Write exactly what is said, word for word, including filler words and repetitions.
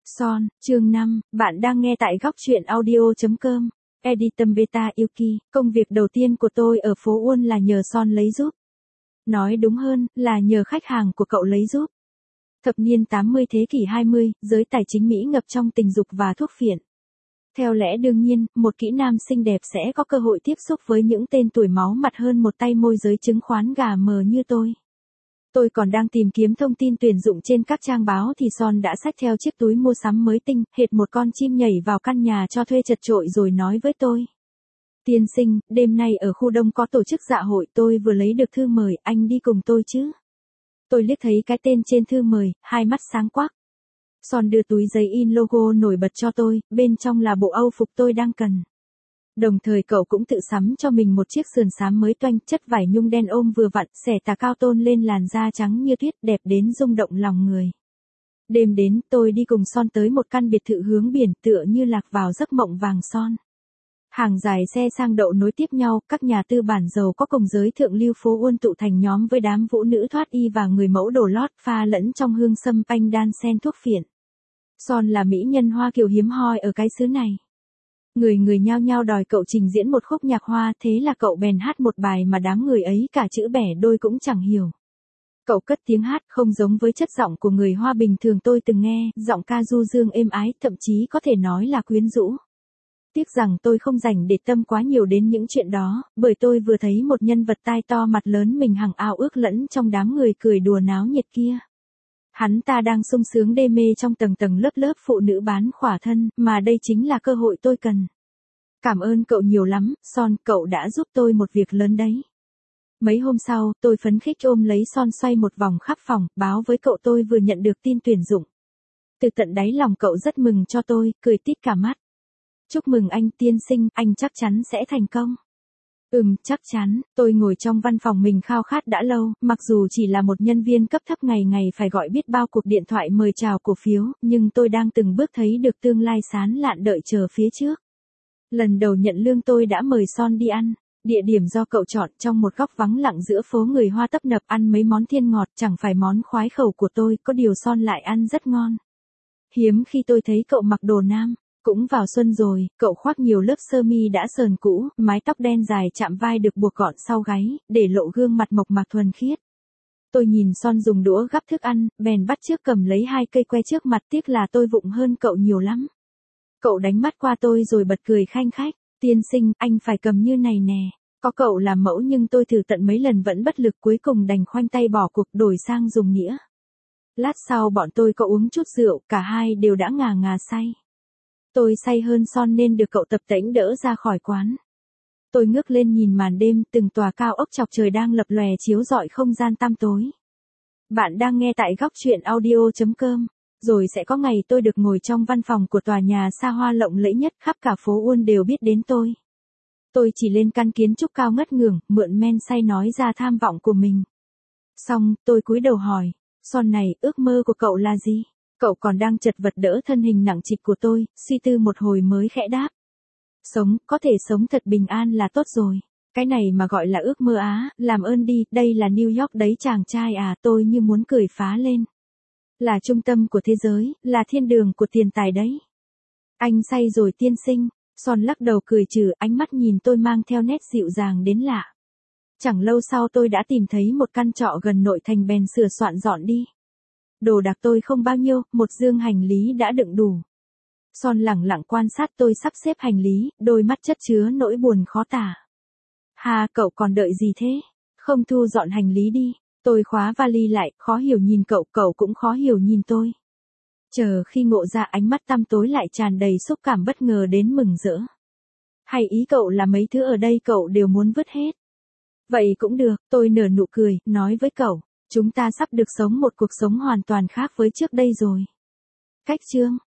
Son, chương năm, bạn đang nghe tại góc truyện audio.com. Editum Beta Yuki, công việc đầu tiên của tôi ở phố Uôn là nhờ Son lấy giúp. Nói đúng hơn, là nhờ khách hàng của cậu lấy giúp. Thập niên tám mươi thế kỷ hai mươi, giới tài chính Mỹ ngập trong tình dục và thuốc phiện. Theo lẽ đương nhiên, một kỹ nam xinh đẹp sẽ có cơ hội tiếp xúc với những tên tuổi máu mặt hơn một tay môi giới chứng khoán gà mờ như tôi. Tôi còn đang tìm kiếm thông tin tuyển dụng trên các trang báo thì Son đã xách theo chiếc túi mua sắm mới tinh, hệt một con chim nhảy vào căn nhà cho thuê chật chội rồi nói với tôi. Tiên sinh, đêm nay ở khu đông có tổ chức dạ hội, tôi vừa lấy được thư mời, anh đi cùng tôi chứ? Tôi liếc thấy cái tên trên thư mời, hai mắt sáng quắc. Son đưa túi giấy in logo nổi bật cho tôi, bên trong là bộ âu phục tôi đang cần. Đồng thời cậu cũng tự sắm cho mình một chiếc sườn xám mới toanh, chất vải nhung đen ôm vừa vặn, xẻ tà cao tôn lên làn da trắng như tuyết, đẹp đến rung động lòng người. Đêm đến, tôi đi cùng Son tới một căn biệt thự hướng biển, tựa như lạc vào giấc mộng vàng son. Hàng dài xe sang đậu nối tiếp nhau, các nhà tư bản giàu có cùng giới thượng lưu phố Uôn tụ thành nhóm với đám vũ nữ thoát y và người mẫu đồ lót pha lẫn trong hương sâm panh đan sen thuốc phiện. Son là mỹ nhân Hoa Kiều hiếm hoi ở cái xứ này. Người người nhao nhao đòi cậu trình diễn một khúc nhạc Hoa, thế là cậu bèn hát một bài mà đám người ấy cả chữ bẻ đôi cũng chẳng hiểu. Cậu cất tiếng hát không giống với chất giọng của người Hoa bình thường tôi từng nghe, giọng ca du dương êm ái, thậm chí có thể nói là quyến rũ. Tiếc rằng tôi không dành để tâm quá nhiều đến những chuyện đó, bởi tôi vừa thấy một nhân vật tai to mặt lớn mình hằng ao ước lẫn trong đám người cười đùa náo nhiệt kia. Hắn ta đang sung sướng đê mê trong tầng tầng lớp lớp phụ nữ bán khỏa thân, mà đây chính là cơ hội tôi cần. Cảm ơn cậu nhiều lắm, Son, cậu đã giúp tôi một việc lớn đấy. Mấy hôm sau, tôi phấn khích ôm lấy Son xoay một vòng khắp phòng, báo với cậu tôi vừa nhận được tin tuyển dụng. Từ tận đáy lòng cậu rất mừng cho tôi, cười tít cả mắt. Chúc mừng anh tiên sinh, anh chắc chắn sẽ thành công. Ừm, chắc chắn, tôi ngồi trong văn phòng mình khao khát đã lâu, mặc dù chỉ là một nhân viên cấp thấp ngày ngày phải gọi biết bao cuộc điện thoại mời chào cổ phiếu, nhưng tôi đang từng bước thấy được tương lai sáng lạn đợi chờ phía trước. Lần đầu nhận lương tôi đã mời Son đi ăn, địa điểm do cậu chọn trong một góc vắng lặng giữa phố người Hoa tấp nập ăn mấy món thiên ngọt chẳng phải món khoái khẩu của tôi, có điều Son lại ăn rất ngon. Hiếm khi tôi thấy cậu mặc đồ nam. Cũng vào xuân rồi, cậu khoác nhiều lớp sơ mi đã sờn cũ, mái tóc đen dài chạm vai được buộc gọn sau gáy, để lộ gương mặt mộc mạc thuần khiết. Tôi nhìn Son dùng đũa gắp thức ăn, bèn bắt chước cầm lấy hai cây que trước mặt, tiếc là tôi vụng hơn cậu nhiều lắm. Cậu đánh mắt qua tôi rồi bật cười khanh khách, tiên sinh, anh phải cầm như này nè. Có cậu làm mẫu nhưng tôi thử tận mấy lần vẫn bất lực, cuối cùng đành khoanh tay bỏ cuộc đổi sang dùng nĩa. Lát sau bọn tôi có uống chút rượu, cả hai đều đã ngà ngà say. Tôi say hơn Son nên được cậu tập tễnh đỡ ra khỏi quán. Tôi ngước lên nhìn màn đêm, từng tòa cao ốc chọc trời đang lập lòe chiếu rọi không gian tăm tối. Bạn đang nghe tại góc truyện audio.com. Rồi sẽ có ngày tôi được ngồi trong văn phòng của tòa nhà xa hoa lộng lẫy nhất, khắp cả phố Uôn đều biết đến tôi. Tôi chỉ lên căn kiến trúc cao ngất ngưởng, mượn men say nói ra tham vọng của mình. Xong, tôi cúi đầu hỏi, Son này, ước mơ của cậu là gì? Cậu còn đang chật vật đỡ thân hình nặng trịch của tôi, suy tư một hồi mới khẽ đáp. Sống, có thể sống thật bình an là tốt rồi. Cái này mà gọi là ước mơ á, làm ơn đi, đây là New York đấy chàng trai à, tôi như muốn cười phá lên. Là trung tâm của thế giới, là thiên đường của tiền tài đấy. Anh say rồi tiên sinh, Son lắc đầu cười trừ, ánh mắt nhìn tôi mang theo nét dịu dàng đến lạ. Chẳng lâu sau tôi đã tìm thấy một căn trọ gần nội thành bèn sửa soạn dọn đi. Đồ đạc tôi không bao nhiêu, một dương hành lý đã đựng đủ. Son lẳng lặng quan sát tôi sắp xếp hành lý, đôi mắt chất chứa nỗi buồn khó tả. Hà, cậu còn đợi gì thế? Không thu dọn hành lý đi. Tôi khóa vali lại, khó hiểu nhìn cậu, cậu cũng khó hiểu nhìn tôi. Chờ khi ngộ ra ánh mắt tăm tối lại tràn đầy xúc cảm bất ngờ đến mừng rỡ. Hay ý cậu là mấy thứ ở đây cậu đều muốn vứt hết? Vậy cũng được, tôi nở nụ cười, nói với cậu. Chúng ta sắp được sống một cuộc sống hoàn toàn khác với trước đây rồi. Cách chương